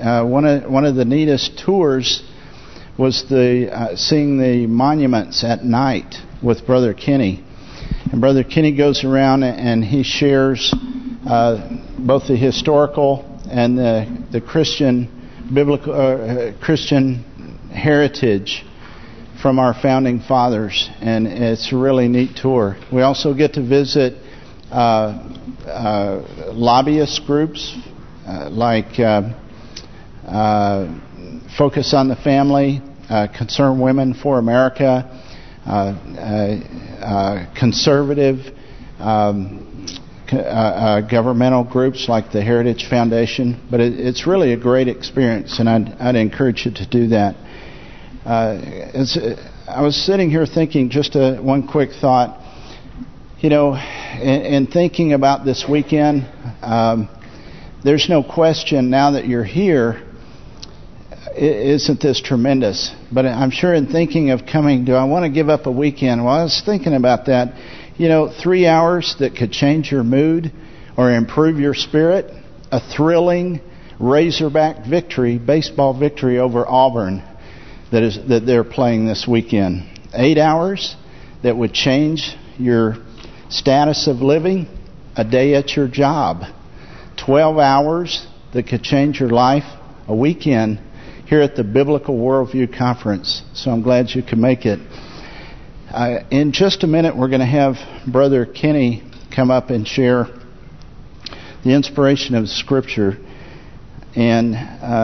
one of the neatest tours was seeing the monuments at night with Brother Kenny. And Brother Kenny goes around and he shares both the historical and the Christian biblical Christian heritage from our founding fathers, and it's a really neat tour. We also get to visit lobbyist groups like Focus on the Family, Concerned Women for America, conservative governmental groups like the Heritage Foundation. But it's really a great experience, and I'd encourage you to do that. I was sitting here thinking, just one quick thought. You know, in thinking about this weekend, there's no question now that you're here, isn't this tremendous? But I'm sure in thinking of coming, do I want to give up a weekend? Well, I was thinking about that. You know, 3 hours that could change your mood or improve your spirit. A thrilling Razorback victory, baseball victory over Auburn that they're playing this weekend. 8 hours that would change your status of living, a day at your job. 12 hours that could change your life, a weekend here at the Biblical Worldview Conference. So I'm glad you could make it. In just a minute, we're going to have Brother Kenny come up and share the inspiration of Scripture. And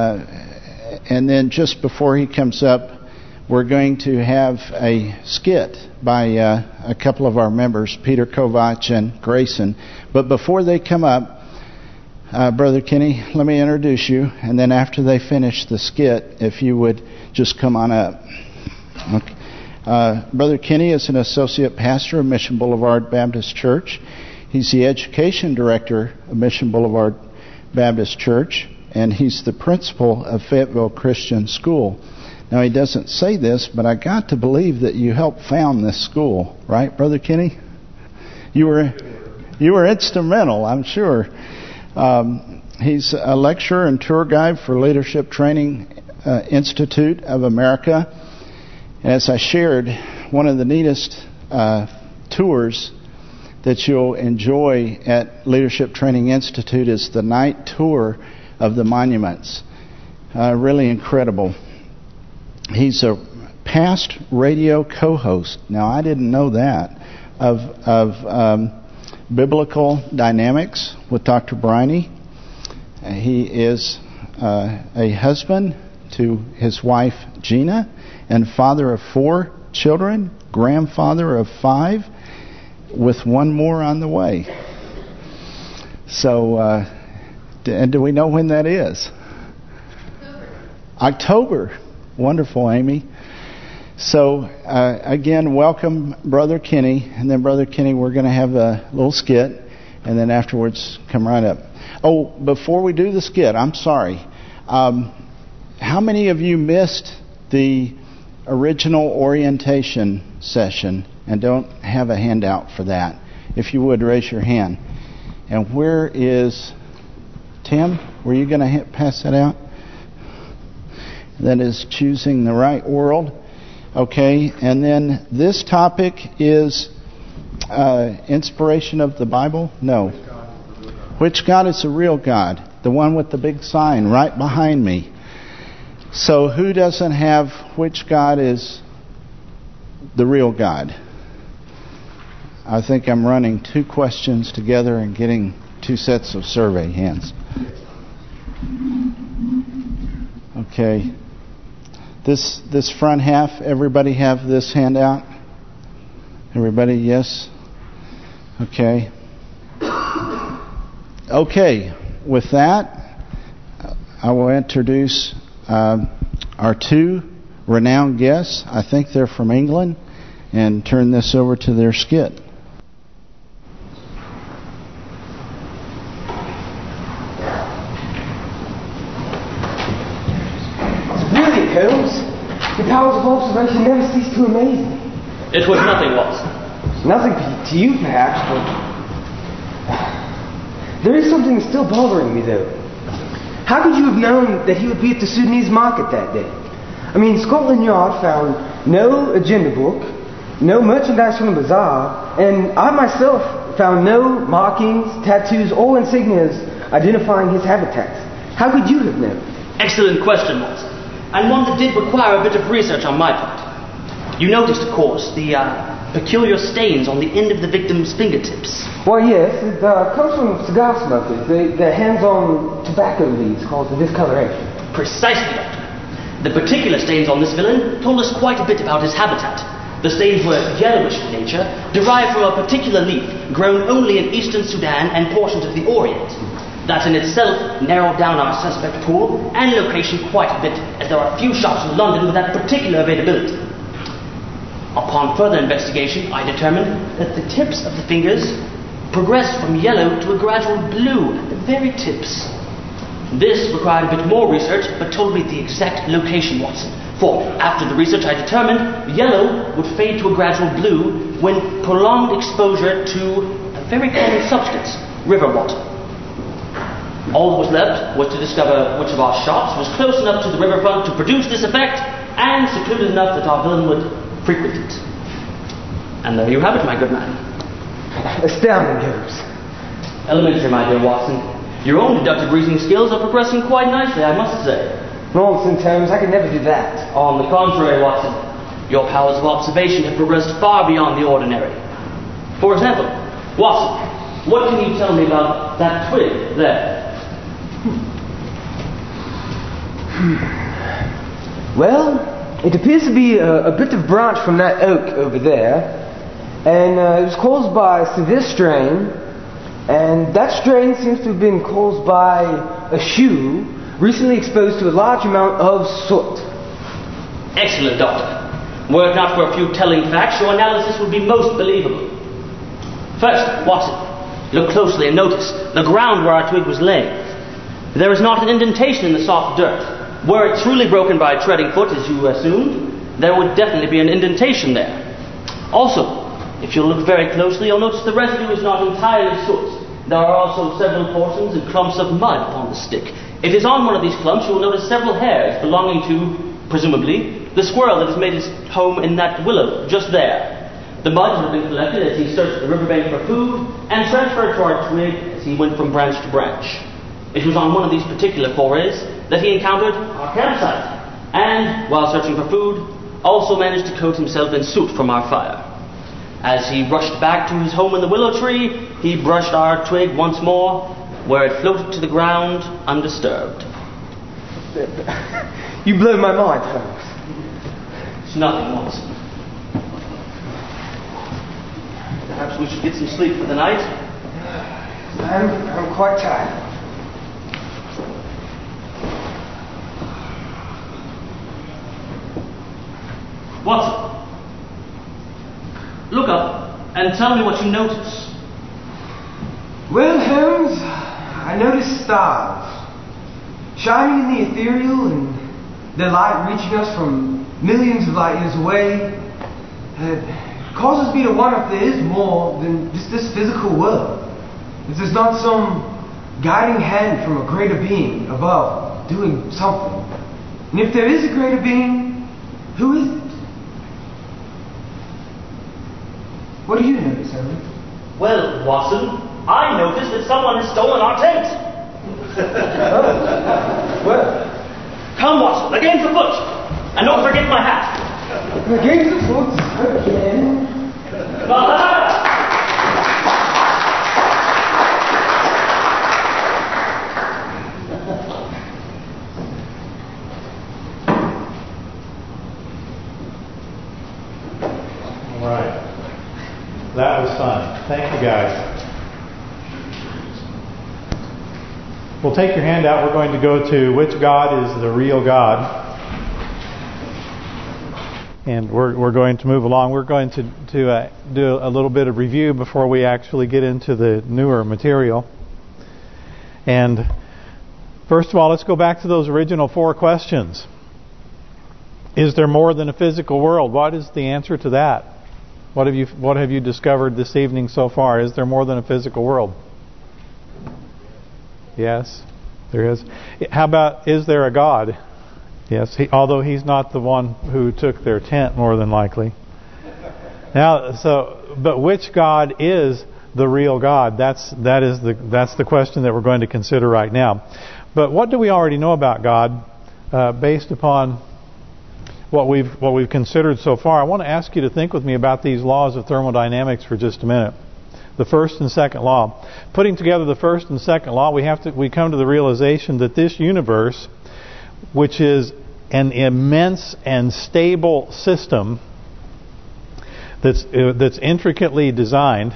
then just before he comes up, we're going to have a skit by a couple of our members, Peter Kovach and Grayson. But before they come up, Brother Kenny, let me introduce you. And then after they finish the skit, if you would just come on up. Okay. Brother Kenny is an associate pastor of Mission Boulevard Baptist Church. He's the education director of Mission Boulevard Baptist Church, and he's the principal of Fayetteville Christian School. Now, he doesn't say this, but I got to believe that you helped found this school, right, Brother Kenny? You were instrumental, I'm sure. He's a lecturer and tour guide for Leadership Training Institute of America. As I shared, one of the neatest tours that you'll enjoy at Leadership Training Institute is the night tour of the monuments. Really incredible. He's a past radio co-host. Now, I didn't know that, of Biblical Dynamics with Dr. Briney. He is a husband to his wife Gina, and father of 4 children, grandfather of 5, with one more on the way. So, and do we know when that is? October. Wonderful, Amy. So, again, welcome Brother Kenny. And then, Brother Kenny, we're going to have a little skit. And then afterwards, come right up. Oh, before we do the skit, I'm sorry. How many of you missed the original orientation session and don't have a handout for that? If you would, raise your hand. And where is Tim? Were you going to pass that out? That is choosing the right world. Okay, and then this topic is inspiration of the Bible? No. Which God is the real God? The one with the big sign right behind me. So who doesn't have which God is the real God? I think I'm running 2 questions together and getting 2 sets of survey hands. Okay. This front half, everybody have this handout? Everybody, yes? Okay. Okay, with that, I will introduce our 2 renowned guests. I think they're from England, and turn this over to their skit. It's brilliant, Holmes. Your powers of observation never cease to amaze me. It was nothing, Watson. Nothing to you, perhaps, but there is something still bothering me, though. How could you have known that he would be at the Sudanese market that day? I mean, Scotland Yard found no agenda book, no merchandise from the bazaar, and I myself found no markings, tattoos, or insignias identifying his habitats. How could you have known? Excellent question, Watson. And one that did require a bit of research on my part. You noticed, of course, the peculiar stains on the end of the victim's fingertips. Well, yes, it comes from cigar smokers. Their hands on tobacco leaves cause the discoloration. Precisely, Doctor. The particular stains on this villain told us quite a bit about his habitat. The stains were yellowish in nature, derived from a particular leaf grown only in eastern Sudan and portions of the Orient. That in itself narrowed down our suspect pool and location quite a bit, as there are few shops in London with that particular availability. Upon further investigation, I determined that the tips of the fingers progressed from yellow to a gradual blue at the very tips. This required a bit more research, but told me the exact location, Watson. For after the research, I determined yellow would fade to a gradual blue when prolonged exposure to a very common substance, river water. All that was left was to discover which of our shops was close enough to the riverfront to produce this effect, and secluded enough that our villain would frequent it. And there you have it, my good man. Astounding, Holmes. Elementary, my dear Watson. Your own deductive reasoning skills are progressing quite nicely, I must say. Nonsense, Holmes. I could never do that. On the contrary, Watson, your powers of observation have progressed far beyond the ordinary. For example, Watson, what can you tell me about that twig there? Well, it appears to be a bit of branch from that oak over there, and it was caused by a severe strain, and that strain seems to have been caused by a shoe recently exposed to a large amount of soot. Excellent, Doctor. Were it not for a few telling facts, your analysis would be most believable. First, Watson, look closely and notice the ground where our twig was laying. There is not an indentation in the soft dirt. Were it truly broken by a treading foot, as you assumed, there would definitely be an indentation there. Also, if you look very closely, you'll notice the residue is not entirely soot. There are also several portions and clumps of mud upon the stick. If it is on one of these clumps, you will notice several hairs belonging to, presumably, the squirrel that has made his home in that willow, just there. The mud would have been collected as he searched the riverbank for food, and transferred to our twig as he went from branch to branch. It was on one of these particular forays that he encountered our campsite, and, while searching for food, also managed to coat himself in soot from our fire. As he rushed back to his home in the willow tree, he brushed our twig once more, where it floated to the ground undisturbed. You blow my mind, Holmes. It's nothing, Watson. Perhaps we should get some sleep for the night. I'm quite tired. Watson, look up and tell me what you notice. Well, Holmes, I noticed stars shining in the ethereal, and their light reaching us from millions of light years away. It causes me to wonder if there is more than just this physical world. If there's not some guiding hand from a greater being above doing something. And if there is a greater being, who is it? What do you notice, Holmes? Well, Watson, I noticed that someone has stolen our tent. Well, come, Watson, the game's afoot. And don't forget my hat. the game's afoot again. All right. That was fun. Thank you, guys. We'll take your hand out. We're going to go to which God is the real God. And we're going to move along. We're going to do a little bit of review before we actually get into the newer material. And first of all, let's go back to those original 4 questions. Is there more than a physical world? What is the answer to that? What have you discovered this evening so far? Is there more than a physical world? Yes. There is. How about, is there a God? Yes, although He's not the one who took their tent, more than likely. Now, but which God is the real God? That's the question that we're going to consider right now. But what do we already know about God, based upon what we've considered so far? I want to ask you to think with me about these laws of thermodynamics for just a minute. The first and second law. Putting together the first and second law, we come to the realization that this universe, which is an immense and stable system that's intricately designed,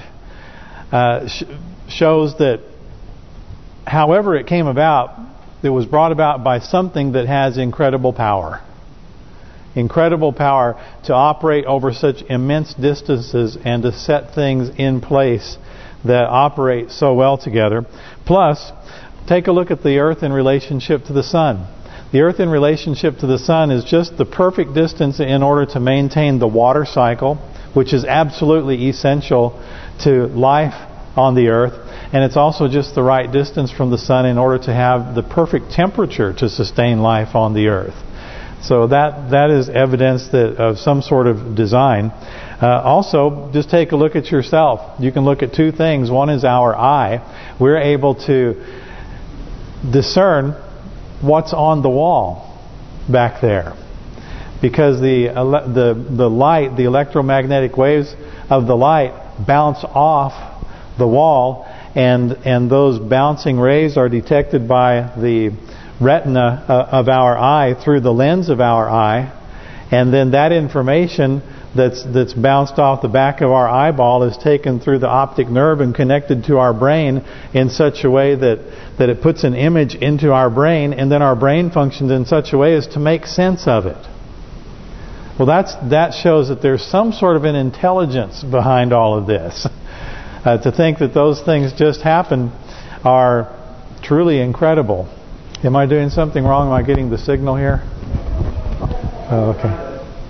shows that however it came about, it was brought about by something that has incredible power. Incredible power to operate over such immense distances and to set things in place that operate so well together. Plus, take a look at the Earth in relationship to the Sun. The Earth in relationship to the Sun is just the perfect distance in order to maintain the water cycle, which is absolutely essential to life on the Earth. And it's also just the right distance from the Sun in order to have the perfect temperature to sustain life on the Earth. So that is evidence of some sort of design. Also, just take a look at yourself. You can look at two things. One is our eye. We're able to discern what's on the wall back there, because the light, the electromagnetic waves of the light bounce off the wall, and those bouncing rays are detected by the retina of our eye through the lens of our eye, and then that information that's bounced off the back of our eyeball is taken through the optic nerve and connected to our brain in such a way that it puts an image into our brain, and then our brain functions in such a way as to make sense of it. Well, that shows that there's some sort of an intelligence behind all of this. To think that those things just happen are truly incredible. Am I doing something wrong? Am I getting the signal here? Oh, okay.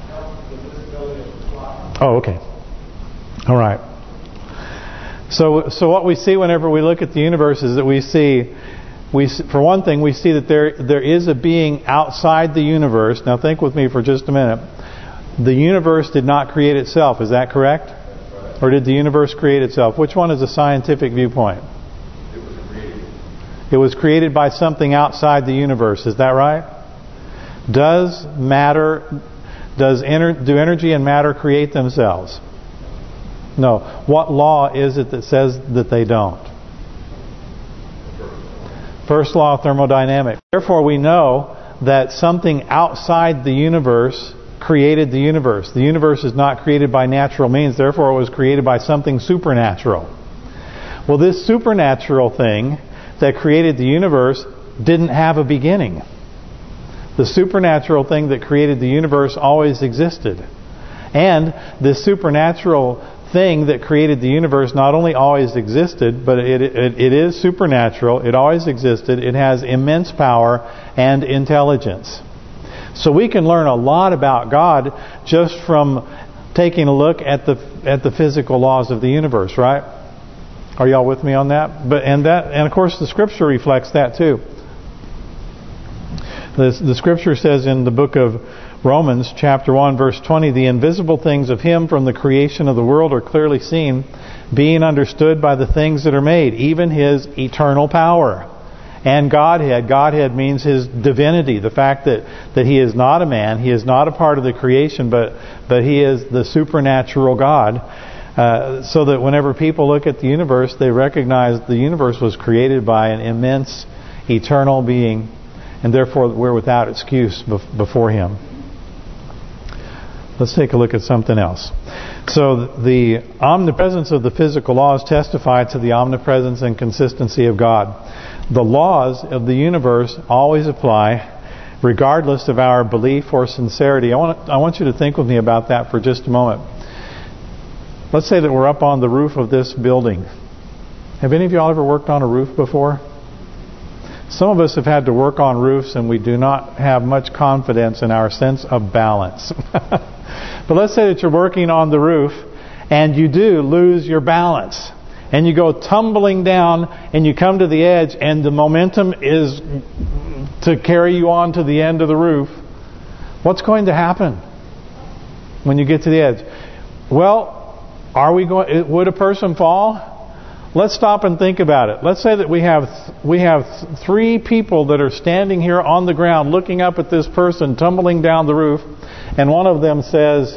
Oh, okay. All right. So what we see whenever we look at the universe is that we see, for one thing, we see that there is a being outside the universe. Now think with me for just a minute. The universe did not create itself. Is that correct? Or did the universe create itself? Which one is a scientific viewpoint? It was created by something outside the universe. Is that right? Do energy and matter create themselves? No. What law is it that says that they don't? First law of thermodynamics. Therefore, we know that something outside the universe created the universe. The universe is not created by natural means. Therefore, it was created by something supernatural. Well, this supernatural thing that created the universe didn't have a beginning. The supernatural thing that created the universe always existed. And this supernatural thing that created the universe not only always existed, but it is supernatural. It always existed. It has immense power and intelligence. So we can learn a lot about God just from taking a look at the physical laws of the universe, right? Are y'all with me on that? And of course the Scripture reflects that too. The Scripture says in the book of Romans, chapter 1, verse 20, the invisible things of Him from the creation of the world are clearly seen, being understood by the things that are made, even His eternal power. And Godhead. Godhead means His divinity, the fact that He is not a man, He is not a part of the creation, but He is the supernatural God. So that whenever people look at the universe, they recognize the universe was created by an immense, eternal being, and therefore we're without excuse before Him. Let's take a look at something else. So the omnipresence of the physical laws testify to the omnipresence and consistency of God. The laws of the universe always apply, regardless of our belief or sincerity. I want you to think with me about that for just a moment. Let's say that we're up on the roof of this building. Have any of y'all ever worked on a roof before? Some of us have had to work on roofs and we do not have much confidence in our sense of balance. But let's say that you're working on the roof and you do lose your balance. and you go tumbling down and you come to the edge and the momentum is to carry you on to the end of the roof, what's going to happen when you get to the edge? Well, would a person fall? Let's stop and think about it. Let's say that we have 3 people that are standing here on the ground looking up at this person tumbling down the roof, and one of them says,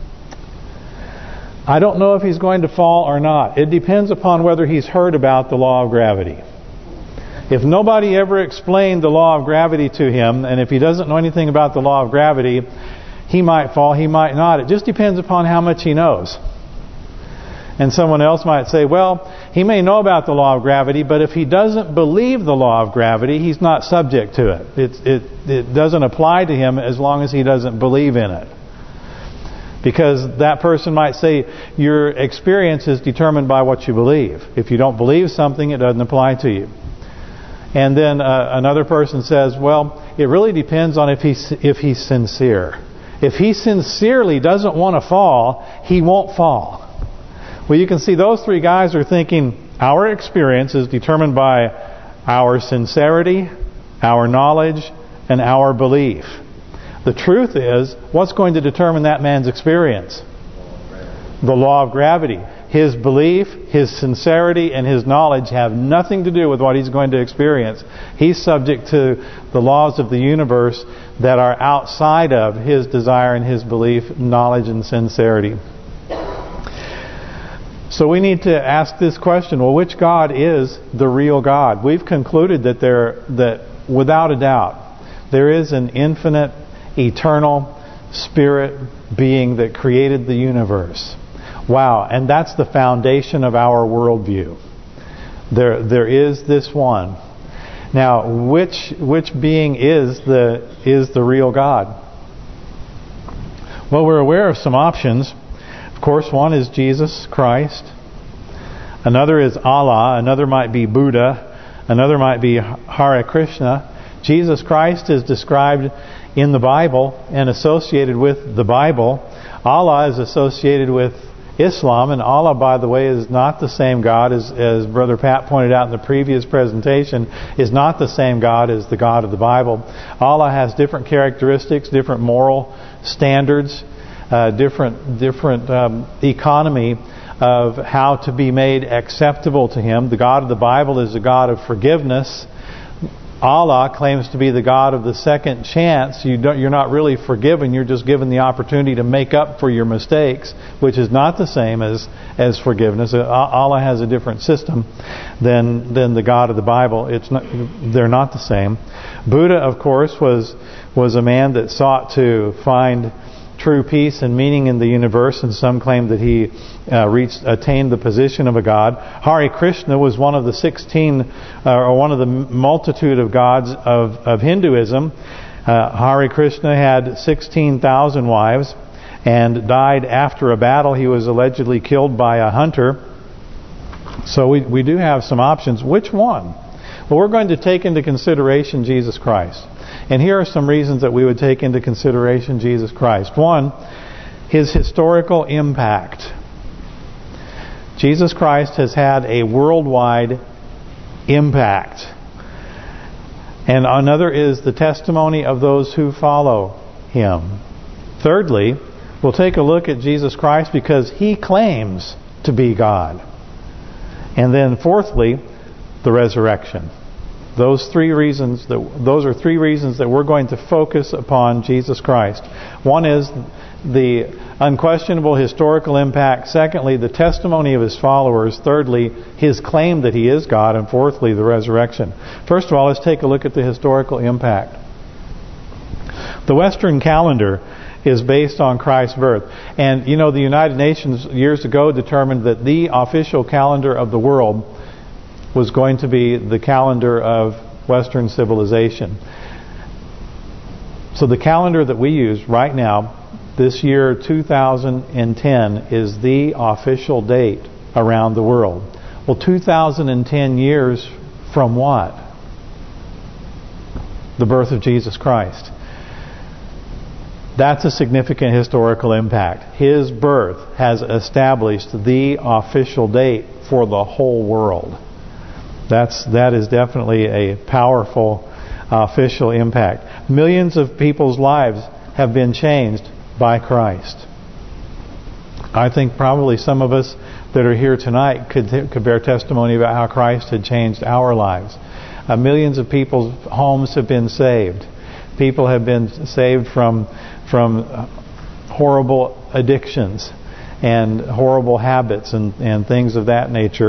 I don't know if he's going to fall or not. It depends upon whether he's heard about the law of gravity. If nobody ever explained the law of gravity to him, and if he doesn't know anything about the law of gravity, he might fall, he might not. It just depends upon how much he knows. And someone else might say, well, he may know about the law of gravity, but if he doesn't believe the law of gravity, he's not subject to it. It doesn't apply to him as long as he doesn't believe in it. Because that person might say, your experience is determined by what you believe. If you don't believe something, it doesn't apply to you. And then another person says, well, it really depends on if he's sincere. If he sincerely doesn't want to fall, he won't fall. Well, you can see those 3 guys are thinking, our experience is determined by our sincerity, our knowledge, and our belief. The truth is, what's going to determine that man's experience? The law of gravity. His belief, his sincerity, and his knowledge have nothing to do with what he's going to experience. He's subject to the laws of the universe that are outside of his desire and his belief, knowledge, and sincerity. So we need to ask this question, well, which God is the real God? We've concluded that without a doubt, there is an infinite, eternal spirit being that created the universe. Wow, and that's the foundation of our worldview. There is this one. Now, which being is the real God? Well, we're aware of some options. Of course, one is Jesus Christ. Another is Allah. Another might be Buddha. Another might be Hare Krishna. Jesus Christ is described in the Bible and associated with the Bible. Allah is associated with Islam, and Allah, by the way, is not the same God as Brother Pat pointed out in the previous presentation, is not the same God as the God of the Bible. Allah has different characteristics, different moral standards, different economy of how to be made acceptable to Him. The God of the Bible is a God of forgiveness. Allah claims to be the God of the second chance. You're not really forgiven. You're just given the opportunity to make up for your mistakes, which is not the same as forgiveness. Allah has a different system than the God of the Bible. They're not the same. Buddha, of course, was a man that sought to find true peace and meaning in the universe, and some claim that he attained the position of a god. Hare Krishna was one of the 16, or one of the multitude of gods of Hinduism. Hare Krishna had 16,000 wives and died after a battle. He was allegedly killed by a hunter. So we do have some options. Which one? Well, we're going to take into consideration Jesus Christ. And here are some reasons that we would take into consideration Jesus Christ. One, His historical impact. Jesus Christ has had a worldwide impact. And another is the testimony of those who follow Him. Thirdly, we'll take a look at Jesus Christ because He claims to be God. And then fourthly, the resurrection. Those are three reasons that we're going to focus upon Jesus Christ. One is the unquestionable historical impact. Secondly, the testimony of His followers. Thirdly, His claim that He is God. And fourthly, the resurrection. First of all, let's take a look at the historical impact. The Western calendar is based on Christ's birth. And, you know, the United Nations years ago determined that the official calendar of the world was going to be the calendar of Western civilization. So the calendar that we use right now, this year 2010, is the official date around the world. Well, 2010 years from what? The birth of Jesus Christ. That's a significant historical impact. His birth has established the official date for the whole world. That is definitely a powerful official impact. Millions of people's lives have been changed by Christ. I think probably some of us that are here tonight could bear testimony about how Christ had changed our lives. Millions of people's homes have been saved. People have been saved from horrible addictions and horrible habits and things of that nature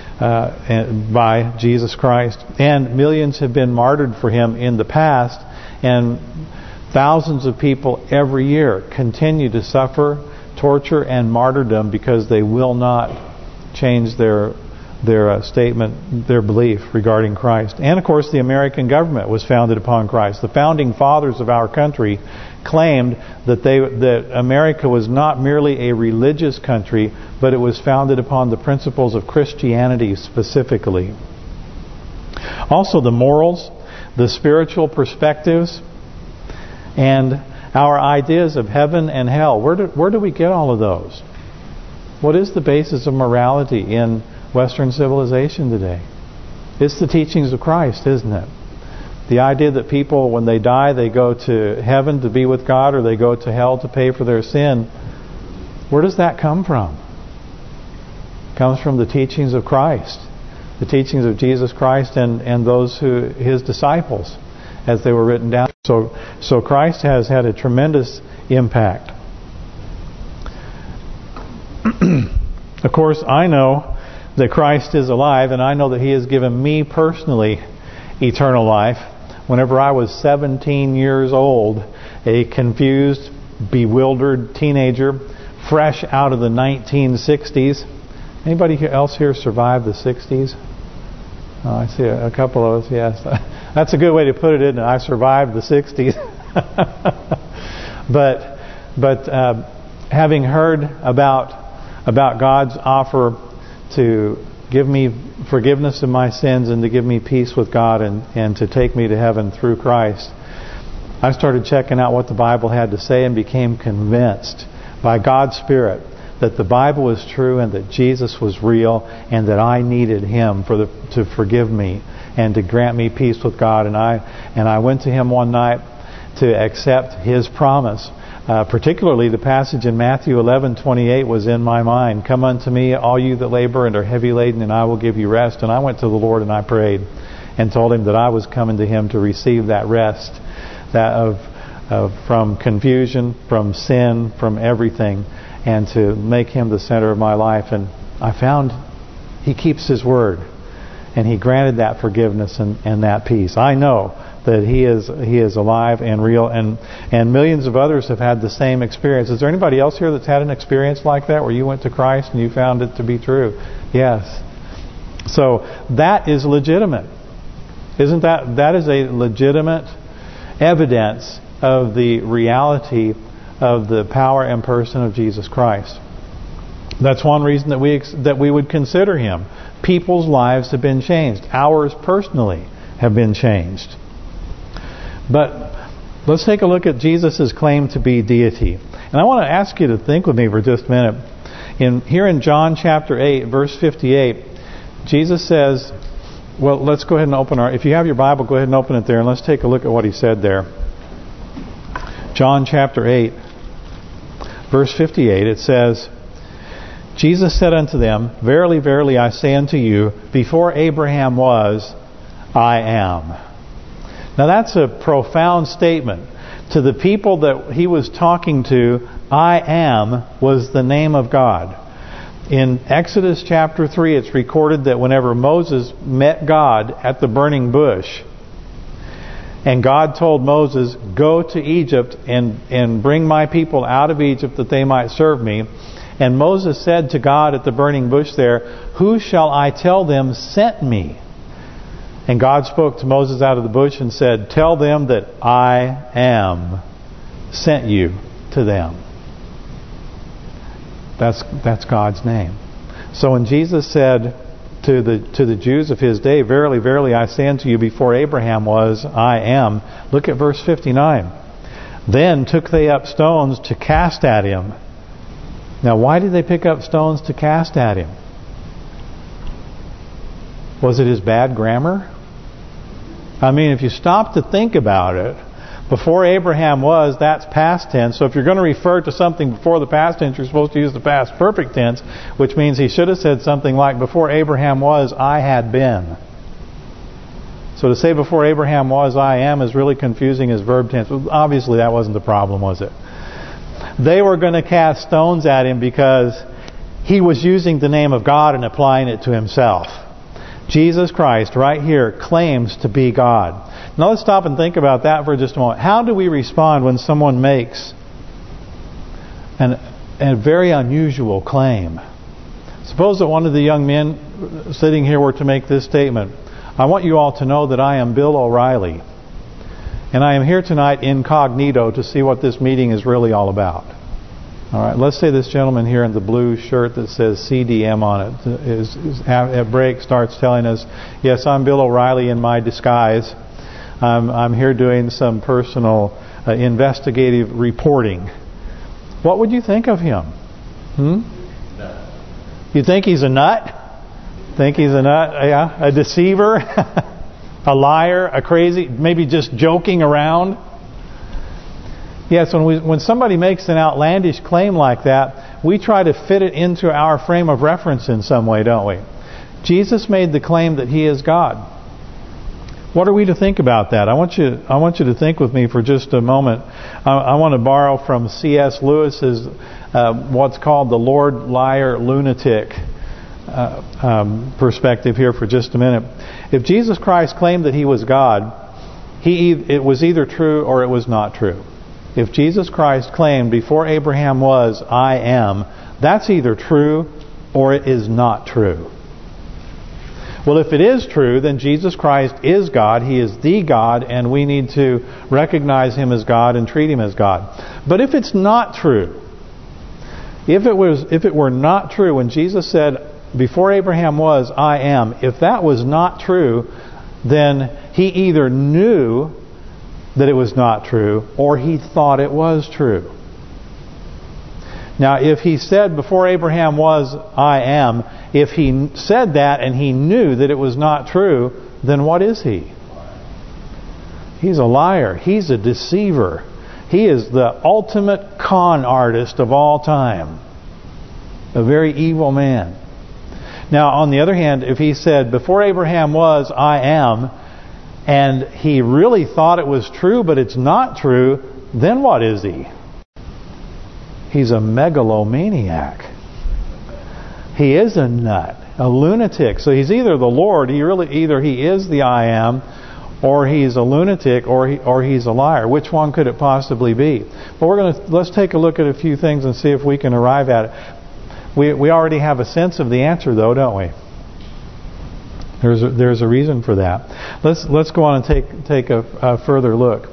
by Jesus Christ. And millions have been martyred for Him in the past, and thousands of people every year continue to suffer torture and martyrdom because they will not change their statement, their belief regarding Christ. And of course the American government was founded upon Christ. The founding fathers of our country claimed that America was not merely a religious country, but it was founded upon the principles of Christianity specifically. Also the morals, the spiritual perspectives, and our ideas of heaven and hell. Where do we get all of those? What is the basis of morality in Western civilization today? It's the teachings of Christ, isn't it? The idea that people, when they die, they go to heaven to be with God, or they go to hell to pay for their sin. Where does that come from? It comes from the teachings of Christ, the teachings of Jesus Christ and those His disciples, as they were written down. So Christ has had a tremendous impact. Of course, I know that Christ is alive, and I know that He has given me personally eternal life. Whenever I was 17 years old, a confused, bewildered teenager, fresh out of the 1960s. Anybody else here survived the 60s? Oh, I see a couple of us, yes. That's a good way to put it, isn't it? I survived the 60s. But having heard about God's offer to give me forgiveness of my sins and to give me peace with God and to take me to heaven through Christ, I started checking out what the Bible had to say and became convinced by God's Spirit that the Bible was true and that Jesus was real and that I needed Him to forgive me and to grant me peace with God. And I went to Him one night to accept His promise. Particularly the passage in Matthew 11:28 was in my mind. Come unto me, all you that labor and are heavy laden, and I will give you rest. And I went to the Lord and I prayed and told Him that I was coming to Him to receive that rest, from confusion, from sin, from everything, and to make Him the center of my life. And I found He keeps His word, and He granted that forgiveness and that peace. I know that He is alive and real, and millions of others have had the same experience. Is there anybody else here that's had an experience like that, where you went to Christ and you found it to be true? Yes. So that is legitimate. Isn't that is a legitimate evidence of the reality of the power and person of Jesus Christ. That's one reason that we would consider Him. People's lives have been changed. Ours personally have been changed. But let's take a look at Jesus' claim to be deity. And I want to ask you to think with me for just a minute. Here in John chapter 8, verse 58, Jesus says, well, let's go ahead and open if you have your Bible, go ahead and open it there, and let's take a look at what He said there. John chapter 8, verse 58, it says, Jesus said unto them, Verily, verily, I say unto you, before Abraham was, I am. Now that's a profound statement. To the people that He was talking to, I am was the name of God. In Exodus chapter 3, it's recorded that whenever Moses met God at the burning bush, and God told Moses, go to Egypt and bring my people out of Egypt that they might serve me. And Moses said to God at the burning bush there, who shall I tell them sent me? And God spoke to Moses out of the bush and said, tell them that I am sent you to them. That's God's name. So when Jesus said to the Jews of His day, Verily, verily, I say unto you, before Abraham was, I am. Look at verse 59. Then took they up stones to cast at him. Now, why did they pick up stones to cast at him? Was it his bad grammar? I mean, if you stop to think about it, before Abraham was, that's past tense. So if you're going to refer to something before the past tense, you're supposed to use the past perfect tense, which means he should have said something like, before Abraham was, I had been. So to say before Abraham was, I am, is really confusing as verb tense. Obviously that wasn't the problem, was it? They were going to cast stones at him because he was using the name of God and applying it to himself. Jesus Christ, right here, claims to be God. Now let's stop and think about that for just a moment. How do we respond when someone makes a very unusual claim? Suppose that one of the young men sitting here were to make this statement. I want you all to know that I am Bill O'Reilly. And I am here tonight incognito to see what this meeting is really all about. All right, let's say this gentleman here in the blue shirt that says CDM on it is at break starts telling us, yes, I'm Bill O'Reilly in my disguise. I'm here doing some personal investigative reporting. What would you think of him? You think he's a nut? Think he's a nut? Yeah, a deceiver, a liar, a crazy, maybe just joking around. Yes, when somebody makes an outlandish claim like that, we try to fit it into our frame of reference in some way, don't we? Jesus made the claim that He is God. What are we to think about that? I want you to think with me for just a moment. I want to borrow from C.S. Lewis's what's called the Lord Liar Lunatic perspective here for just a minute. If Jesus Christ claimed that He was God, it was either true or it was not true. If Jesus Christ claimed before Abraham was, I am, that's either true or it is not true. Well, if it is true, then Jesus Christ is God. He is the God, and we need to recognize Him as God and treat Him as God. But if it's not true, if it were not true when Jesus said, before Abraham was, I am, if that was not true, then He either knew that it was not true, or He thought it was true. Now, if He said, before Abraham was, I am, if He said that and He knew that it was not true, then what is He? He's a liar. He's a deceiver. He is the ultimate con artist of all time. A very evil man. Now, on the other hand, if He said, before Abraham was, I am, and He really thought it was true, but it's not true, then what is He? He's a megalomaniac. He is a nut, a lunatic. So He's either the Lord, either He is the I am, or He's a lunatic, or He's a liar. Which one could it possibly be? But let's take a look at a few things and see if we can arrive at it. We already have a sense of the answer, though, don't we? There's a reason for that. Let's go on and take a further look.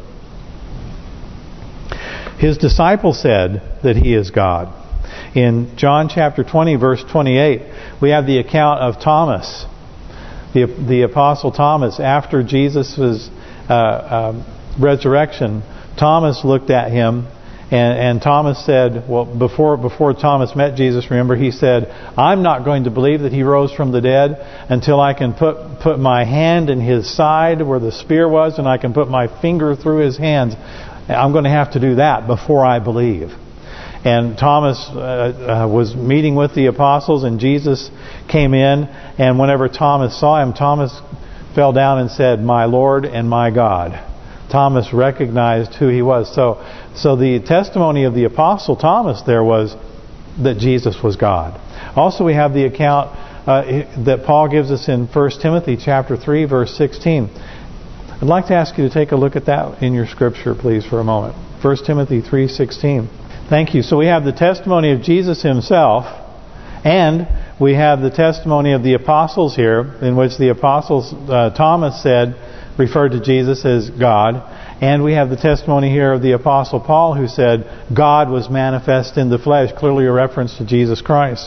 His disciples said that He is God. In John chapter 20, verse 28, we have the account of Thomas, the Apostle Thomas. After Jesus' resurrection, Thomas looked at Him, and Thomas said, well, before Thomas met Jesus, remember, he said, I'm not going to believe that He rose from the dead until I can put my hand in His side where the spear was, and I can put my finger through His hands. I'm going to have to do that before I believe. And Thomas was meeting with the apostles, and Jesus came in, and whenever Thomas saw Him, Thomas fell down and said, my Lord and my God. Thomas recognized who He was. So the testimony of the Apostle Thomas there was that Jesus was God. Also, we have the account that Paul gives us in 1 Timothy chapter 3, verse 16. I'd like to ask you to take a look at that in your scripture, please, for a moment. 1 Timothy 3:16. Thank you. So we have the testimony of Jesus Himself, and we have the testimony of the apostles here, in which the apostles, Thomas referred to Jesus as God, and we have the testimony here of the Apostle Paul, who said God was manifest in the flesh, clearly a reference to Jesus Christ.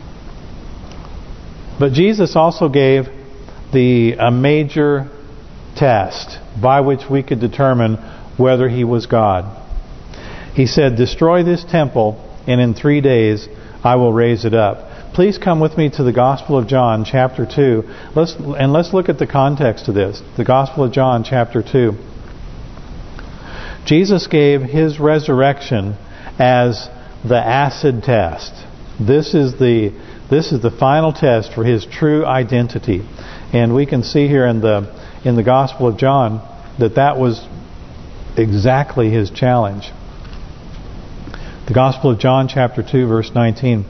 But Jesus also gave a major test by which we could determine whether He was God. He said, "Destroy this temple, and in 3 days I will raise it up." Please come with me to the Gospel of John, chapter 2. Let's look at the context of this. The Gospel of John, chapter 2. Jesus gave His resurrection as the acid test. This is the final test for His true identity, and we can see here in the Gospel of John that was exactly His challenge. The Gospel of John, chapter 2, verse 19.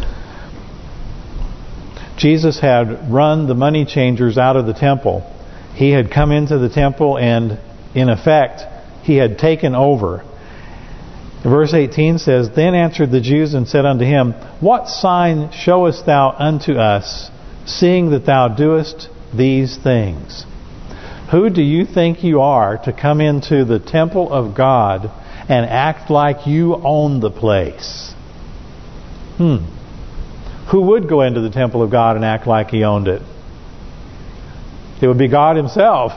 Jesus had run the money changers out of the temple. He had come into the temple and, in effect, He had taken over. Verse 18 says, "Then answered the Jews and said unto Him, What sign showest Thou unto us, seeing that Thou doest these things? Who do you think you are to come into the temple of God and act like you own the place?" Who would go into the temple of God and act like he owned it? It would be God Himself.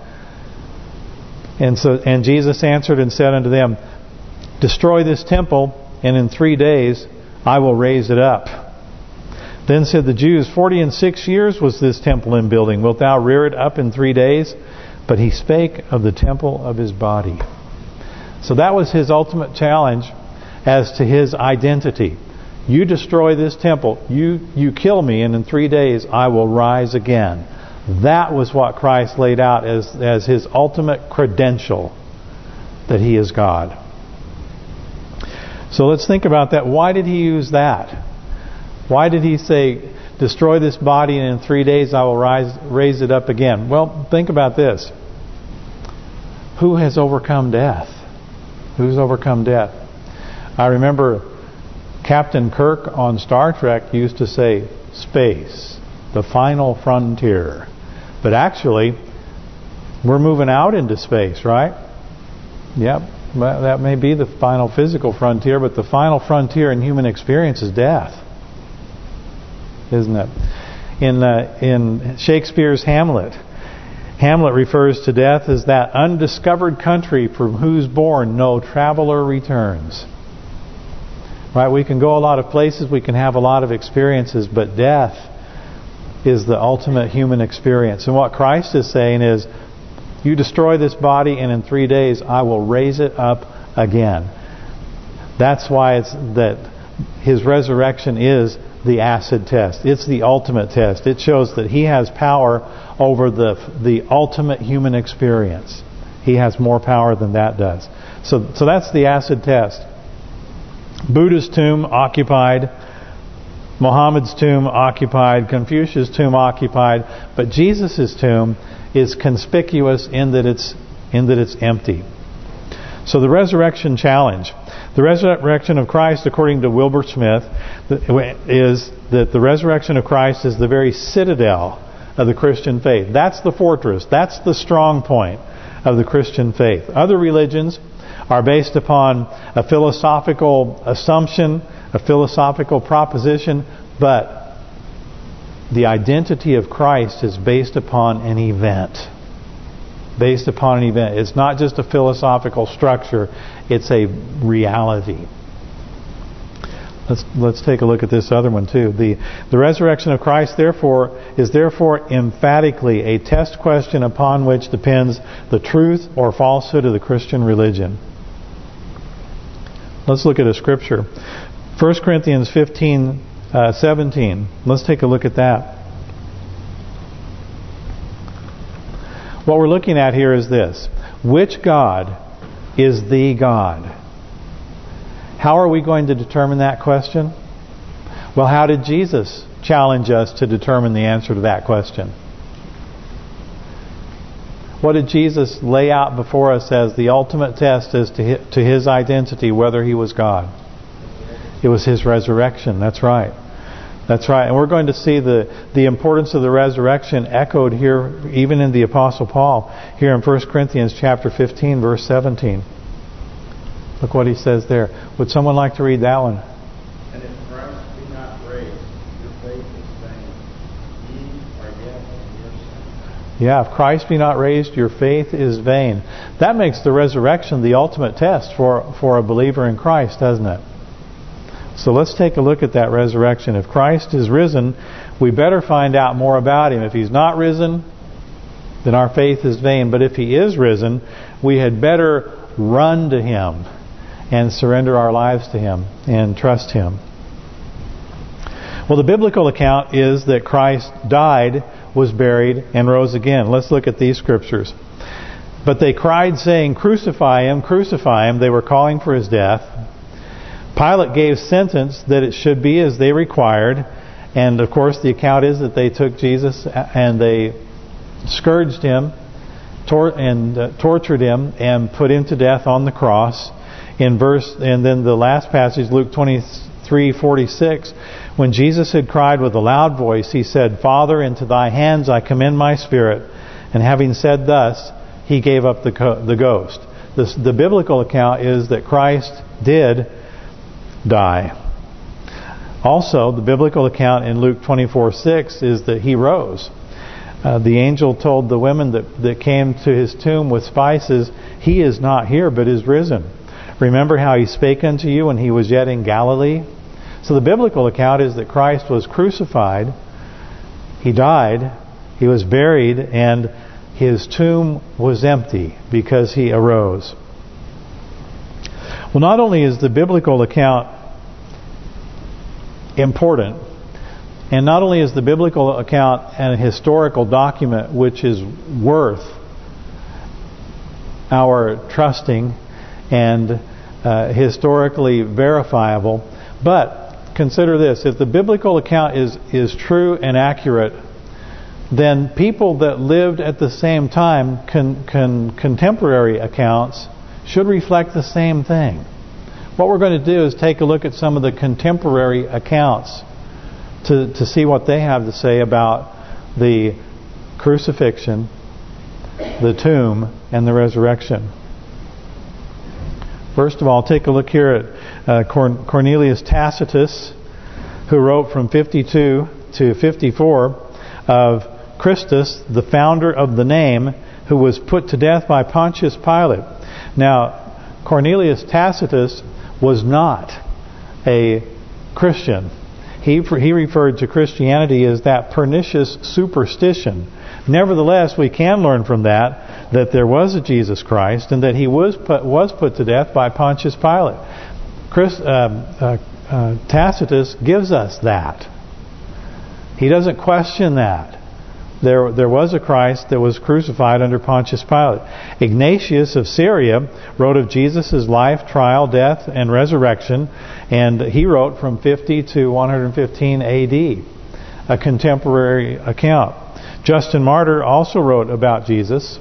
And Jesus answered and said unto them, "Destroy this temple, and in 3 days I will raise it up." Then said the Jews, 46 years was this temple in building. Wilt thou rear it up in 3 days? But He spake of the temple of His body. So that was His ultimate challenge as to His identity. You destroy this temple, you kill me, and in 3 days I will rise again. That was what Christ laid out as His ultimate credential, that He is God. So let's think about that. Why did He use that? Why did He say, "Destroy this body, and in 3 days I will raise it up again"? Well, think about this. Who has overcome death? Who's overcome death? I remember Captain Kirk on Star Trek used to say, "Space, the final frontier." But actually, we're moving out into space, right? Yep, that may be the final physical frontier, but the final frontier in human experience is death, isn't it? In Shakespeare's Hamlet, Hamlet refers to death as that undiscovered country from whose bourne no traveler returns. Right? We can go a lot of places, we can have a lot of experiences, but death is the ultimate human experience. And what Christ is saying is, you destroy this body, and in 3 days I will raise it up again. That's why that His resurrection is the acid test. It's the ultimate test. It shows that He has power over the ultimate human experience. He has more power than that does. So that's the acid test. Buddha's tomb occupied, Muhammad's tomb occupied, Confucius' tomb occupied, but Jesus' tomb is conspicuous in that it's empty. So the resurrection challenge. The resurrection of Christ, according to Wilbur Smith, is that the resurrection of Christ is the very citadel of the Christian faith. That's the fortress. That's the strong point of the Christian faith. Other religions are based upon a philosophical assumption, a philosophical proposition, but the identity of Christ is based upon an event. Based upon an event. It's not just a philosophical structure, it's a reality. Let's take a look at this other one too. The resurrection of Christ is therefore emphatically a test question upon which depends the truth or falsehood of the Christian religion. Let's look at a scripture. 1 Corinthians 15:17. Let's take a look at that. What we're looking at here is this. Which God is the God? How are we going to determine that question? Well, how did Jesus challenge us to determine the answer to that question? What did Jesus lay out before us as the ultimate test as to His identity, whether He was God? It was His resurrection. That's right. That's right. And we're going to see the importance of the resurrection echoed here, even in the Apostle Paul, here in 1 Corinthians chapter 15, verse 17. Look what he says there. Would someone like to read that one? And if Christ be not raised, your faith is vain. Ye are yet in your sin. Yeah, if Christ be not raised, your faith is vain. That makes the resurrection the ultimate test for a believer in Christ, doesn't it? So let's take a look at that resurrection. If Christ is risen, we better find out more about Him. If He's not risen, then our faith is vain. But if He is risen, we had better run to Him and surrender our lives to Him and trust Him. Well, the biblical account is that Christ died, was buried, and rose again. Let's look at these scriptures. But they cried, saying, "Crucify Him, crucify Him." They were calling for His death. Pilate gave sentence that it should be as they required. And, of course, the account is that they took Jesus and they scourged Him tortured Him and put Him to death on the cross. And then the last passage, Luke 23:46, when Jesus had cried with a loud voice, He said, "Father, into Thy hands I commend my spirit." And having said thus, He gave up the ghost. The biblical account is that Christ did die. Also, the biblical account in Luke 24:6 is that He rose. The angel told the women that came to His tomb with spices, "He is not here, but is risen. Remember how He spake unto you when He was yet in Galilee?" So the biblical account is that Christ was crucified, He died, He was buried, and His tomb was empty because He arose. Well, not only is the biblical account important, and not only is the biblical account an historical document which is worth our trusting and historically verifiable, but consider this: if the biblical account is true and accurate, then people that lived at the same time, contemporary accounts, should reflect the same thing. What we're going to do is take a look at some of the contemporary accounts to see what they have to say about the crucifixion, the tomb, and the resurrection. First of all, take a look here at Cornelius Tacitus, who wrote from 52 to 54 of Christus, the founder of the name, who was put to death by Pontius Pilate. Now, Cornelius Tacitus was not a Christian. He referred to Christianity as that pernicious superstition. Nevertheless, we can learn from that there was a Jesus Christ and that He was put to death by Pontius Pilate. Tacitus gives us that. He doesn't question that. There was a Christ that was crucified under Pontius Pilate. Ignatius of Syria wrote of Jesus' life, trial, death, and resurrection, and he wrote from 50 to 115 A.D., a contemporary account. Justin Martyr also wrote about Jesus.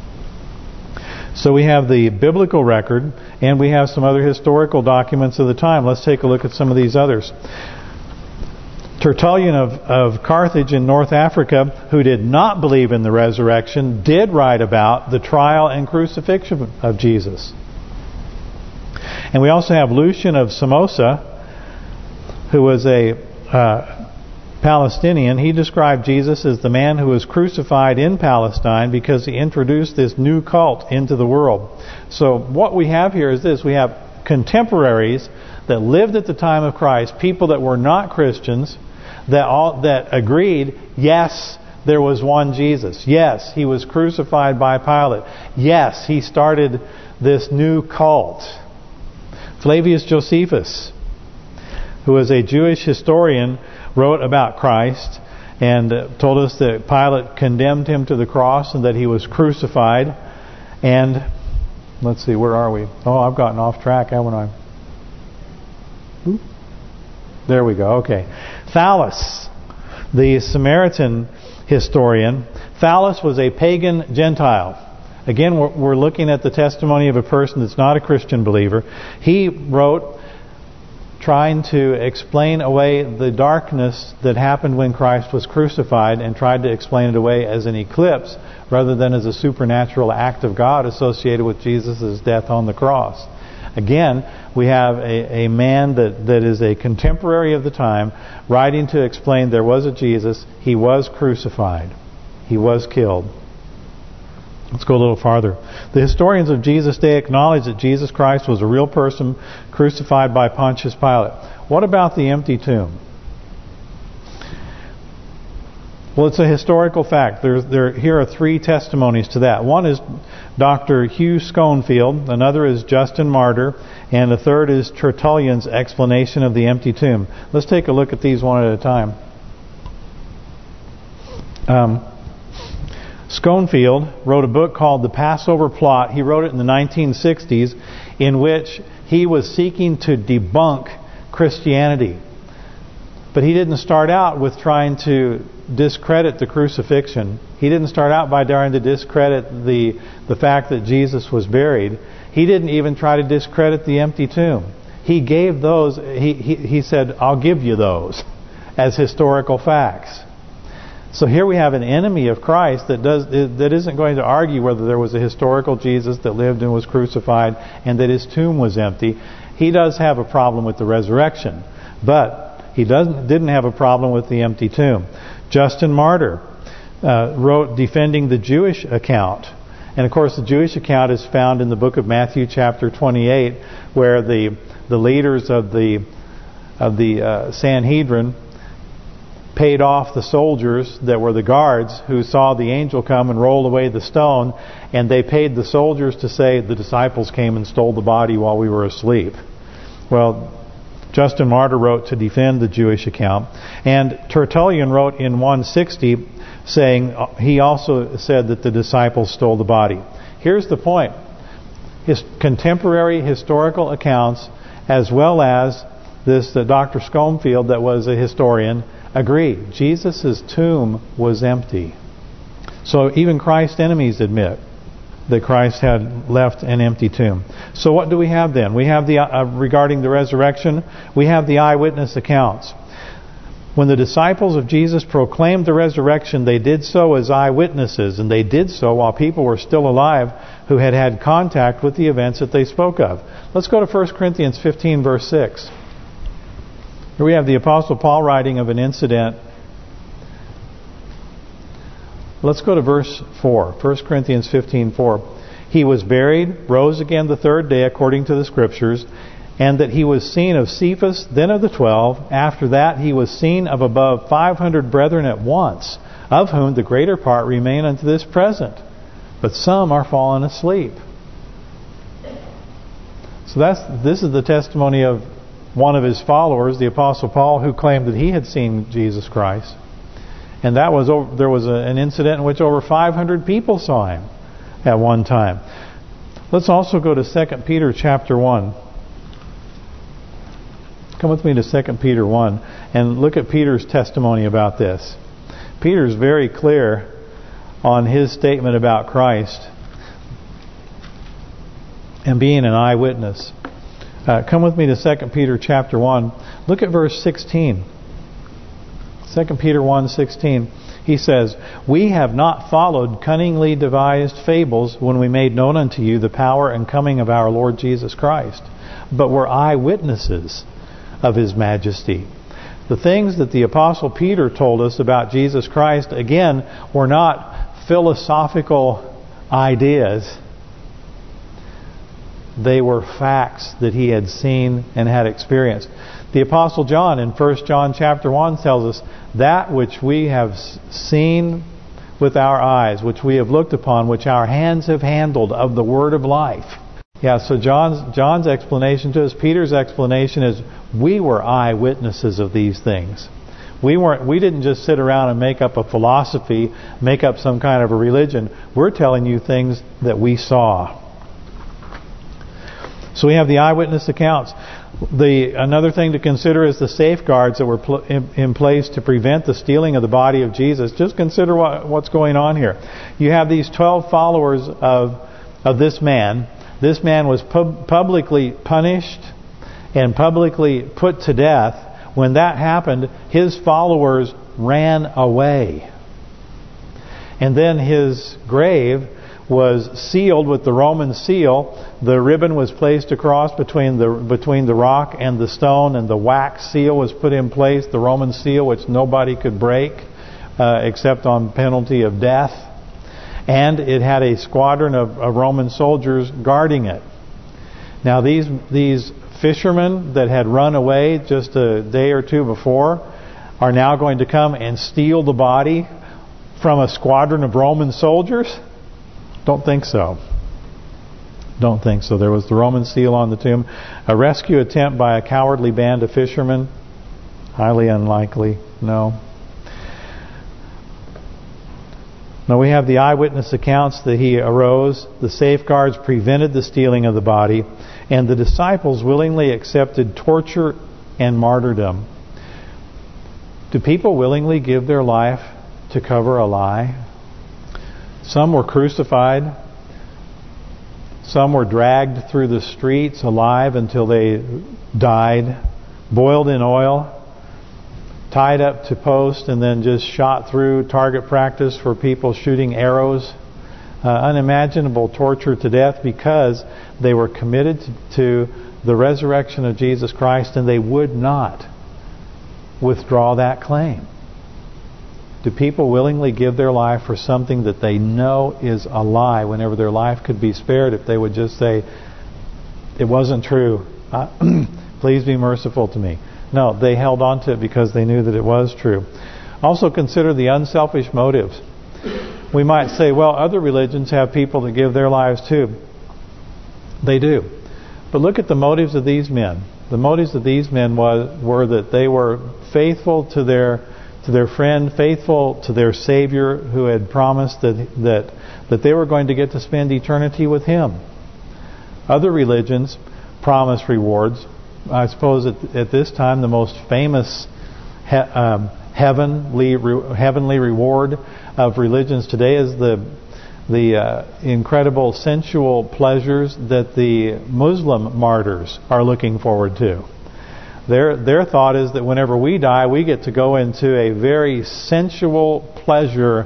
So we have the biblical record, and we have some other historical documents of the time. Let's take a look at some of these others. Tertullian of Carthage in North Africa, who did not believe in the resurrection, did write about the trial and crucifixion of Jesus. And we also have Lucian of Samosa, who was a Palestinian. He described Jesus as the man who was crucified in Palestine because he introduced this new cult into the world. So what we have here is this: we have contemporaries that lived at the time of Christ, people that were not Christians, that agreed, yes, there was one Jesus. Yes, He was crucified by Pilate. Yes, He started this new cult. Flavius Josephus, who was a Jewish historian, wrote about Christ and told us that Pilate condemned Him to the cross and that He was crucified. And let's see, where are we? Oh, I've gotten off track, haven't I? Oop. There we go. Okay. Thallus, the Samaritan historian. Thallus was a pagan Gentile. Again, we're looking at the testimony of a person that's not a Christian believer. He wrote trying to explain away the darkness that happened when Christ was crucified, and tried to explain it away as an eclipse rather than as a supernatural act of God associated with Jesus' death on the cross. Again, we have a man that is a contemporary of the time writing to explain there was a Jesus. He was crucified. He was killed. Let's go a little farther. The historians of Jesus' day acknowledge that Jesus Christ was a real person crucified by Pontius Pilate. What about the empty tomb? Well, it's a historical fact. Here are three testimonies to that. One is Dr. Hugh Schoenfield, another is Justin Martyr, and the third is Tertullian's explanation of the empty tomb. Let's take a look at these one at a time. Schoenfield wrote a book called The Passover Plot. He wrote it in the 1960s, in which he was seeking to debunk Christianity. But he didn't start out with trying to discredit the crucifixion. He didn't start out by trying to discredit the fact that Jesus was buried. He didn't even try to discredit the empty tomb. He gave those. He said, "I'll give you those as historical facts." So here we have an enemy of Christ that isn't going to argue whether there was a historical Jesus that lived and was crucified and that his tomb was empty. He does have a problem with the resurrection, but he didn't have a problem with the empty tomb. Justin Martyr wrote defending the Jewish account. And of course the Jewish account is found in the book of Matthew chapter 28, where the leaders of the Sanhedrin paid off the soldiers that were the guards who saw the angel come and roll away the stone, and they paid the soldiers to say the disciples came and stole the body while we were asleep. Well, Justin Martyr wrote to defend the Jewish account, and Tertullian wrote in 160 saying he also said that the disciples stole the body. Here's the point. His contemporary historical accounts, as well as this Dr. Schoenfield that was a historian, agree. Jesus' tomb was empty. So even Christ's enemies admit that Christ had left an empty tomb. So what do we have then? We have the regarding the resurrection, we have the eyewitness accounts. When the disciples of Jesus proclaimed the resurrection, they did so as eyewitnesses, and they did so while people were still alive who had had contact with the events that they spoke of. Let's go to 1 Corinthians 15 verse 6. Here we have the Apostle Paul writing of an incident. Let's go to verse 4. 1 Corinthians 15:4. He was buried, rose again the third day according to the Scriptures, and that he was seen of Cephas, then of the 12. After that he was seen of above 500 brethren at once, of whom the greater part remain unto this present, but some are fallen asleep. So this is the testimony of one of his followers, the Apostle Paul, who claimed that he had seen Jesus Christ. And there was an incident in which over 500 people saw him at one time. Let's also go to 2 Peter chapter 1. Come with me to 2 Peter 1 and look at Peter's testimony about this. Peter's very clear on his statement about Christ and being an eyewitness. Come with me to 2 Peter chapter 1. Look at verse 16. 2 Peter 1:16. He says, "We have not followed cunningly devised fables when we made known unto you the power and coming of our Lord Jesus Christ, but were eyewitnesses of His majesty." The things that the Apostle Peter told us about Jesus Christ, again, were not philosophical ideas. They were facts that he had seen and had experienced. The Apostle John in 1 John chapter 1 tells us, that which we have seen with our eyes, which we have looked upon, which our hands have handled of the word of life. Yeah, so John's explanation to us, Peter's explanation is, we were eyewitnesses of these things. We didn't just sit around and make up a philosophy, make up some kind of a religion. We're telling you things that we saw. So we have the eyewitness accounts. Another thing to consider is the safeguards that were in place to prevent the stealing of the body of Jesus. Just consider what's going on here. You have these 12 followers of this man. This man was publicly punished and publicly put to death. When that happened, his followers ran away. And then his grave was sealed with the Roman seal. The ribbon was placed across between the rock and the stone, and the wax seal was put in place, the Roman seal, which nobody could break except on penalty of death. And it had a squadron of Roman soldiers guarding it. Now these fishermen that had run away just a day or two before are now going to come and steal the body from a squadron of Roman soldiers? Don't think so. Don't think so. There was the Roman seal on the tomb. A rescue attempt by a cowardly band of fishermen? Highly unlikely. No. Now we have the eyewitness accounts that he arose, the safeguards prevented the stealing of the body, and the disciples willingly accepted torture and martyrdom. Do people willingly give their life to cover a lie? Some were crucified. Some were dragged through the streets alive until they died, boiled in oil, tied up to posts, and then just shot through target practice for people shooting arrows. Unimaginable torture to death because they were committed to the resurrection of Jesus Christ, and they would not withdraw that claim. Do people willingly give their life for something that they know is a lie whenever their life could be spared if they would just say, it wasn't true, please be merciful to me? No, they held on to it because they knew that it was true. Also consider the unselfish motives. We might say, well, other religions have people that give their lives too. They do. But look at the motives of these men. The motives of these men were that they were faithful to their friend, faithful to their Savior who had promised that they were going to get to spend eternity with Him. Other religions promise rewards. I suppose at this time the most famous heavenly reward of religions today is the incredible sensual pleasures that the Muslim martyrs are looking forward to. Their thought is that whenever we die, we get to go into a very sensual pleasure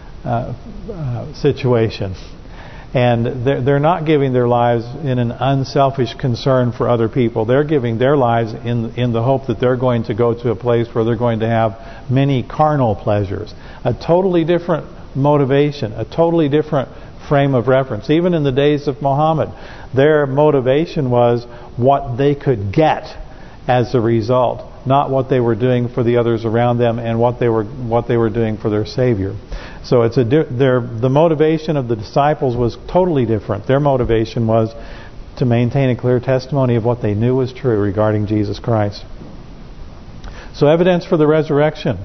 situation. And they're not giving their lives in an unselfish concern for other people. They're giving their lives in the hope that they're going to go to a place where they're going to have many carnal pleasures. A totally different motivation, a totally different frame of reference. Even in the days of Muhammad, their motivation was what they could get as a result, not what they were doing for the others around them and what they were doing for their Savior. So the motivation of the disciples was totally different. Their motivation was to maintain a clear testimony of what they knew was true regarding Jesus Christ. So evidence for the resurrection.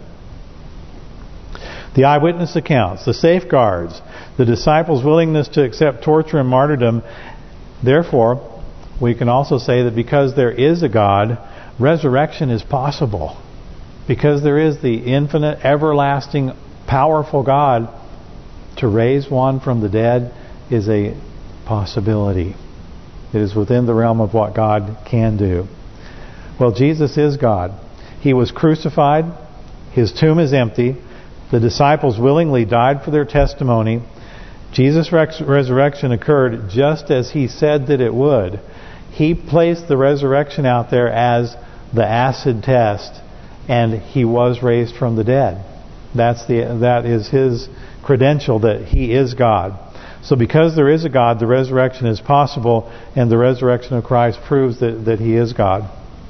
The eyewitness accounts, the safeguards, the disciples' willingness to accept torture and martyrdom. Therefore, we can also say that because there is a God, resurrection is possible. Because there is the infinite, everlasting, powerful God, to raise one from the dead is a possibility. It is within the realm of what God can do. Well, Jesus is God. He was crucified. His tomb is empty. The disciples willingly died for their testimony. Jesus' resurrection occurred just as He said that it would. He placed the resurrection out there as the acid test, and He was raised from the dead. That is His credential that He is God. So because there is a God, the resurrection is possible, and the resurrection of Christ proves that He is God.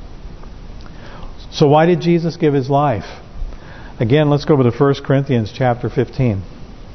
So why did Jesus give His life? Again, let's go over to 1 Corinthians chapter 15.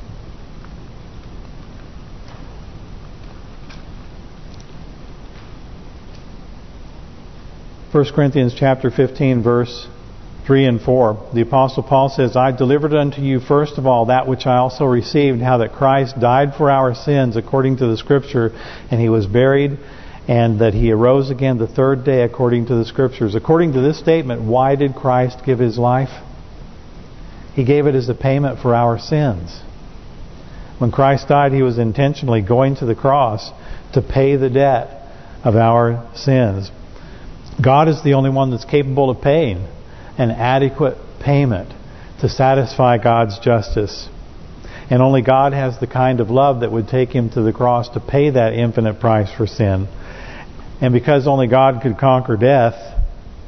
1 Corinthians chapter 15, verse 3 and 4. The Apostle Paul says, I delivered unto you first of all that which I also received, how that Christ died for our sins according to the Scripture, and He was buried, and that He arose again the third day according to the Scriptures. According to this statement, why did Christ give His life? He gave it as a payment for our sins. When Christ died, He was intentionally going to the cross to pay the debt of our sins. God is the only one that's capable of paying an adequate payment to satisfy God's justice. And only God has the kind of love that would take Him to the cross to pay that infinite price for sin. And because only God could conquer death,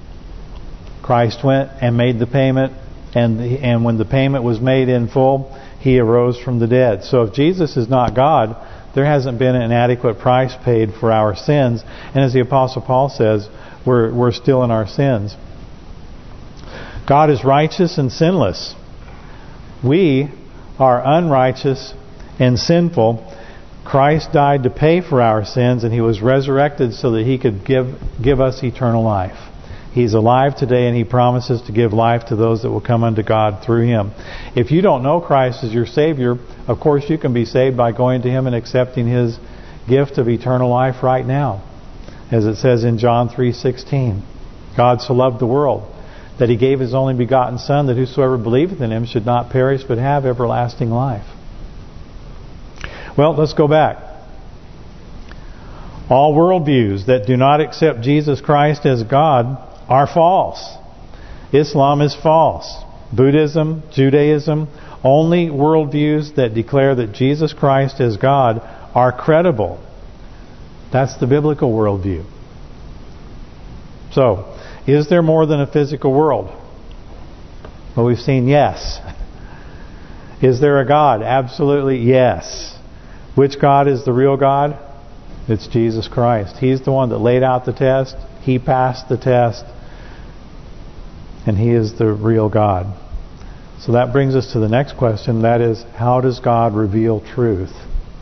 Christ went and made the payment. And when the payment was made in full, He arose from the dead. So if Jesus is not God, there hasn't been an adequate price paid for our sins. And as the Apostle Paul says, we're still in our sins. God is righteous and sinless. We are unrighteous and sinful. Christ died to pay for our sins, and He was resurrected so that He could give us eternal life. He's alive today, and He promises to give life to those that will come unto God through Him. If you don't know Christ as your Savior, of course you can be saved by going to Him and accepting His gift of eternal life right now. As it says in John 3:16, God so loved the world that He gave His only begotten Son, that whosoever believeth in Him should not perish but have everlasting life. Well, let's go back. All worldviews that do not accept Jesus Christ as God are false. Islam is false. Buddhism, Judaism, only worldviews that declare that Jesus Christ as God are credible. That's the biblical worldview. So, is there more than a physical world? Well, we've seen yes. Is there a God? Absolutely yes. Which God is the real God? It's Jesus Christ. He's the one that laid out the test. He passed the test. And He is the real God. So that brings us to the next question. That is, how does God reveal truth?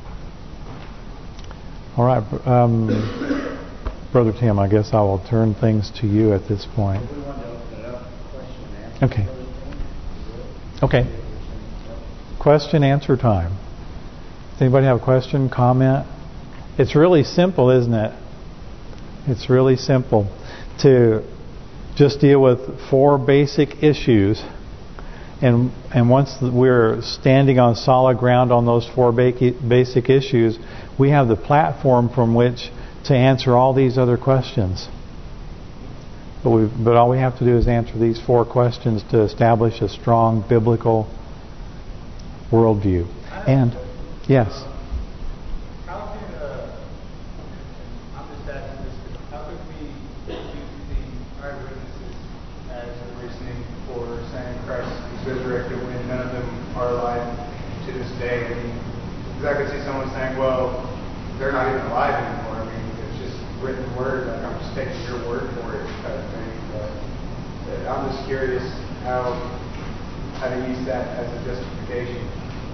All right, Brother Tim, I guess I will turn things to you at this point. We want to open it up, question and answer. Okay. Question answer time. Does anybody have a question, comment? It's really simple, isn't it? It's really simple to just deal with 4 basic issues, and once we're standing on solid ground on those 4 basic issues, we have the platform from which to answer all these other questions. But all we have to do is answer these 4 questions to establish a strong biblical worldview. And yes. How can, I'm just asking this, how could we use the eyewitnesses as a reasoning for saying Christ is resurrected when none of them are alive to this day? I mean, because I could see someone saying, well, they're not even alive anymore. I mean, it's just written word, like I'm just taking your word for it kind of thing. But I'm just curious how to use that as a justification.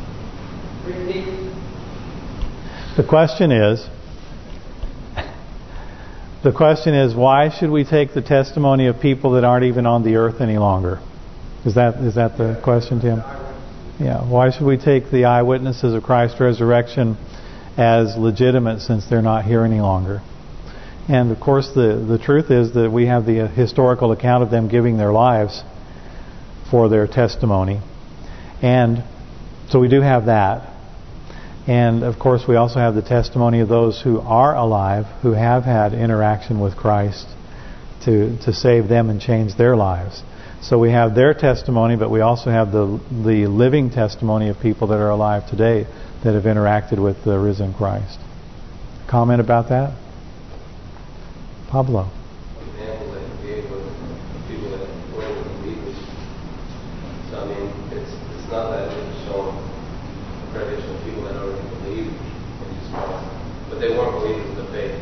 The question is, why should we take the testimony of people that aren't even on the earth any longer? Is that the question, Tim? Yeah. Why should we take the eyewitnesses of Christ's resurrection as legitimate since they're not here any longer? And of course, the truth is that we have the historical account of them giving their lives for their testimony, and so we do have that. And of course we also have the testimony of those who are alive, who have had interaction with Christ to save them and change their lives. So we have their testimony, but we also have the living testimony of people that are alive today that have interacted with the risen Christ. Comment about that? Pablo. Examples that you gave with people that weren't believers. So I mean, it's not that it's showing accreditation of people that already believe in Jesus Christ, but they weren't believers in the faith.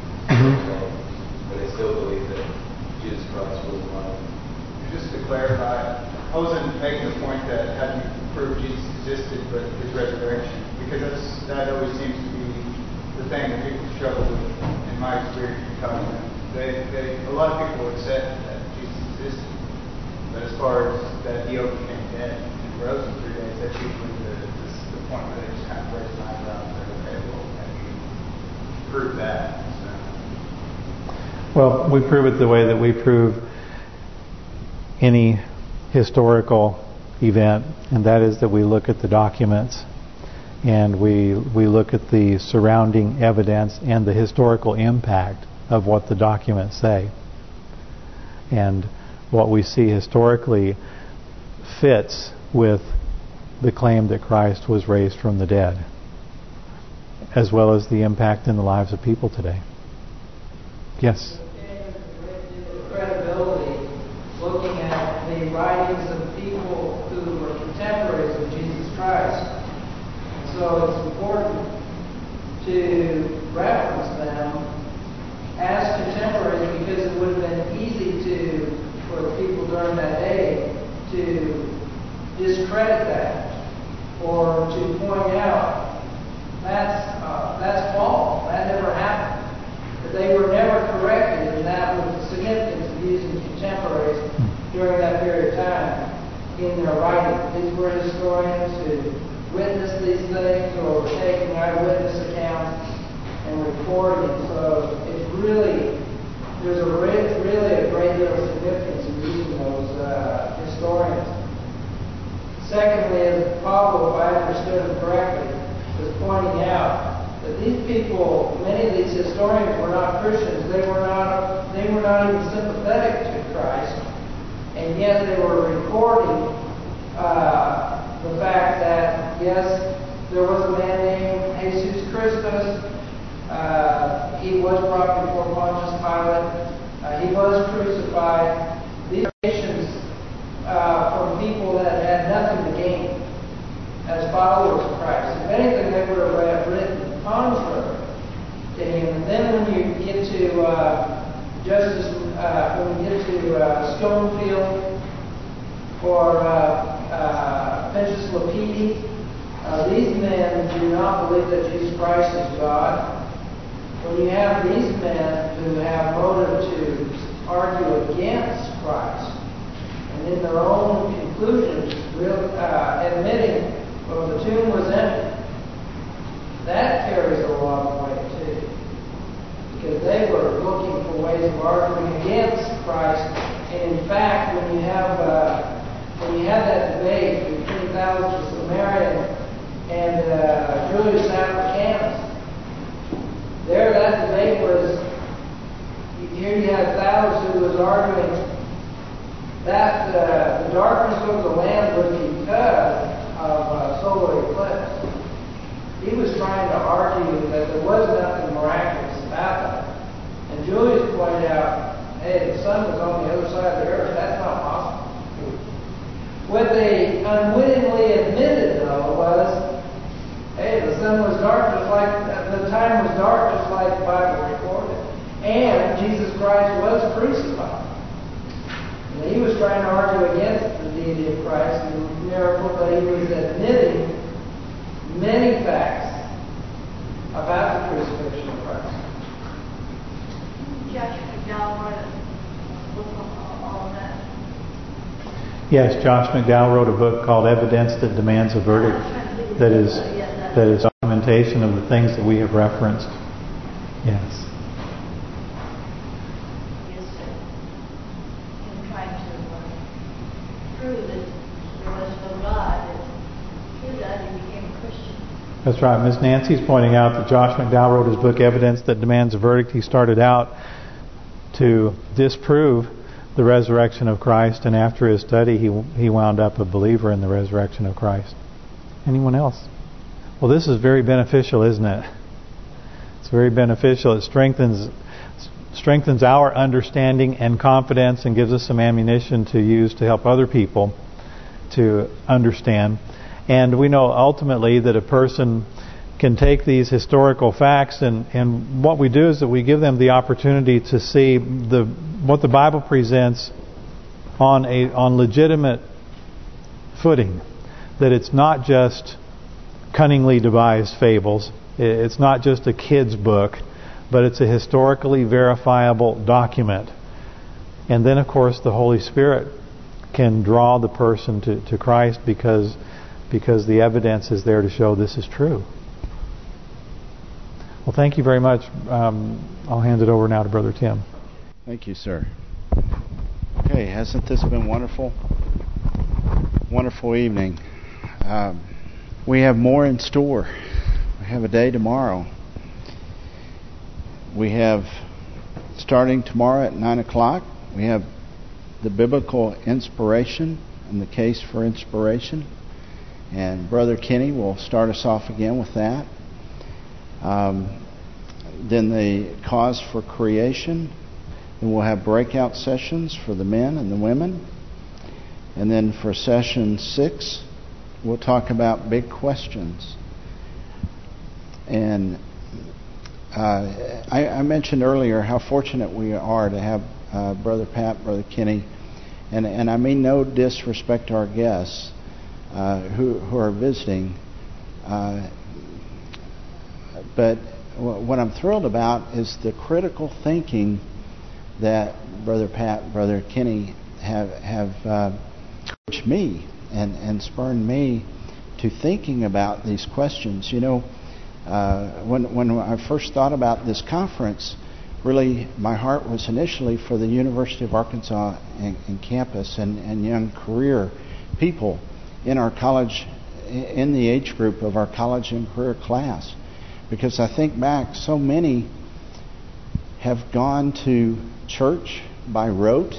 And they still believe that Jesus Christ was alive. Just to clarify, I wasn't making the point that how do you prove Jesus existed but His resurrection, because that always seems to be the thing that people struggle with in my experience in Covenant. A lot of people accept that Jesus existed, but as far as that He overcame death and rose in 3 days, that's usually the point where they just kind of raise an eyebrow and say, okay, well, how do you prove that? Well, we prove it the way that we prove any historical event, and that is that we look at the documents and we look at the surrounding evidence and the historical impact of what the documents say. And what we see historically fits with the claim that Christ was raised from the dead, as well as the impact in the lives of people today. Yes? Credibility, looking at the writings of people who were contemporaries of Jesus Christ, so it's important to reference them as contemporaries, because it would have been easy for the people during that day to discredit that or to point out that's false, that never happened. But they were never corrected, and that was the significance of using contemporaries during that period of time in their writing. These were historians who witnessed these things or were taking eyewitness accounts and recording. So it's really, there's really a great deal of significance in using those historians. Secondly, as Pablo, if I understood him correctly, was pointing out that these people, many of these historians were not Christians. They were not even sympathetic to Christ, and yet they were recording the fact that yes, there was a man named Jesus Christus. He was brought before Pontius Pilate. He was crucified. These nations from people that had nothing to gain as followers of Christ. If anything, they would have written contrary to him. And then when you get to Stonefield or Pinchas Lapidi, these men do not believe that Jesus Christ is God. When you have these men who have motive to argue against Christ, and in their own conclusions, admitting, well, the tomb was empty, that carries a long way too. Because they were looking for ways of arguing against Christ. And in fact, when you have that debate between Thales of Samaria and Julius Africanus, there that debate was, here you have Thales who was arguing that the darkness of the land was because of solar eclipse. He was trying to argue that there was nothing miraculous about it. And Julius pointed out, hey, the sun was on the other side of the earth. That's not possible. What they unwittingly admitted, though, was, hey, the sun was dark just like, the time was dark just like the Bible recorded. And Jesus Christ was crucified. And he was trying to argue against the deity of Christ and the miracle, but he was admitting many facts about the crucifixion of Christ. Josh McDowell wrote a book on all of that. Yes, Josh McDowell wrote a book called Evidence That Demands a Verdict, that is documentation of the things that we have referenced. Yes. In trying to prove that there was no God, that through that he became a Christian. That's right. Ms. Nancy's pointing out that Josh McDowell wrote his book, Evidence That Demands a Verdict. He started out to disprove the resurrection of Christ, and after his study, he wound up a believer in the resurrection of Christ. Anyone else? Well, this is very beneficial, isn't it? It's very beneficial. It strengthens our understanding and confidence and gives us some ammunition to use to help other people to understand. And we know ultimately that a person can take these historical facts, and what we do is that we give them the opportunity to see what the Bible presents on legitimate footing. That it's not just cunningly devised fables. It's not just a kid's book, but it's a historically verifiable document. And then, of course, the Holy Spirit can draw the person to Christ because the evidence is there to show this is true. Well, thank you very much. I'll hand it over now to Brother Tim. Thank you, sir. Okay, hasn't this been wonderful? Wonderful evening. We have more in store. We have a day tomorrow. We have, starting tomorrow at 9 o'clock, we have the biblical inspiration and the case for inspiration. And Brother Kenny will start us off again with that. Then the cause for creation. Then we'll have breakout sessions for the men and the women. And then for session 6, we'll talk about big questions. And I mentioned earlier how fortunate we are to have Brother Pat, Brother Kenny, and I mean no disrespect to our guests who are visiting, but what I'm thrilled about is the critical thinking that Brother Pat, Brother Kenny have encouraged me and spurred me to thinking about these questions. You know, when I first thought about this conference, really my heart was initially for the University of Arkansas and campus and young career people in our college, in the age group of our college and career class. Because I think back, so many have gone to church by rote,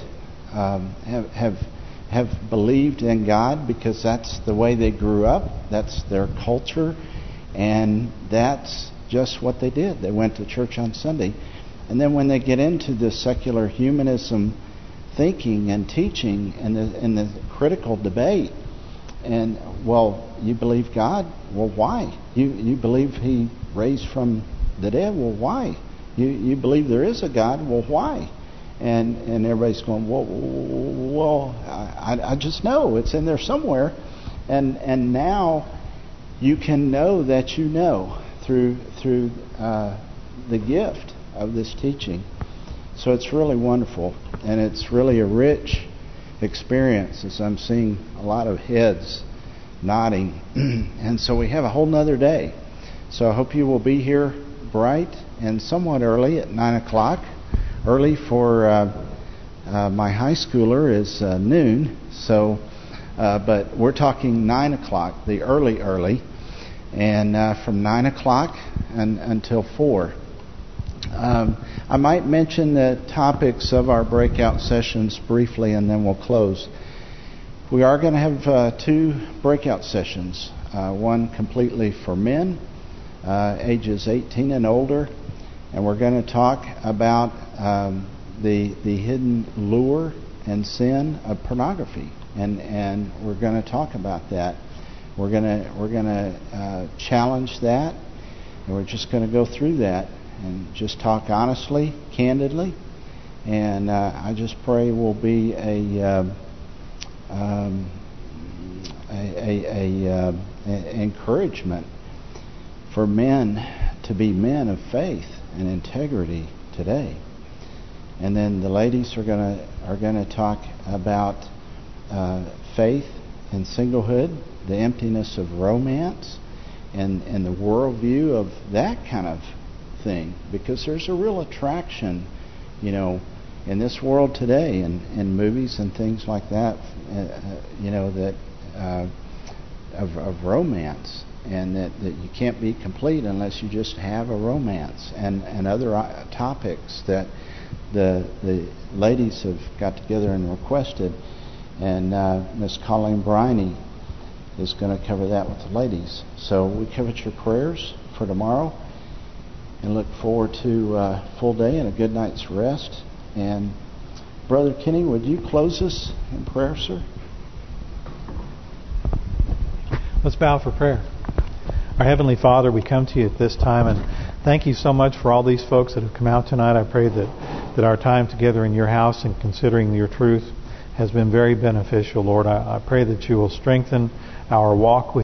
have believed in God because that's the way they grew up, that's their culture, and that's just what they did. They went to church on Sunday. And then when they get into the secular humanism thinking and teaching and the critical debate, and, well, you believe God? Well, why? You believe He raised from the dead? Well, why? You believe there is a God? Well, why? And everybody's going, well, I just know it's in there somewhere. And now you can know that you know through the gift of this teaching. So it's really wonderful, and it's really a rich experience as I'm seeing a lot of heads nodding. And so we have a whole nother day. So I hope you will be here bright and somewhat early at 9 o'clock. Early for my high schooler is noon. So, but we're talking 9 o'clock, the early, and from 9 o'clock until 4. I might mention the topics of our breakout sessions briefly, and then we'll close. We are going to have 2 breakout sessions. One completely for men, ages 18 and older, and we're going to talk about the hidden lure and sin of pornography, and we're going to talk about that. We're going to challenge that, and we're just going to go through that and just talk honestly, candidly, and I just pray will be a encouragement for men to be men of faith and integrity today. And then the ladies are going to talk about faith and singlehood, the emptiness of romance, and the worldview of that kind of thing, because there's a real attraction, you know, in this world today, in movies and things like that, you know, that of romance, and that you can't be complete unless you just have a romance, and other topics that the ladies have got together and requested, and Miss Colleen Briney is going to cover that with the ladies. So we covet your prayers for tomorrow, and look forward to a full day and a good night's rest. And Brother Kenny, would you close us in prayer, sir? Let's bow for prayer. Our Heavenly Father, we come to you at this time, and thank you so much for all these folks that have come out tonight. I pray that our time together in your house and considering your truth has been very beneficial, Lord. I pray that you will strengthen our walk with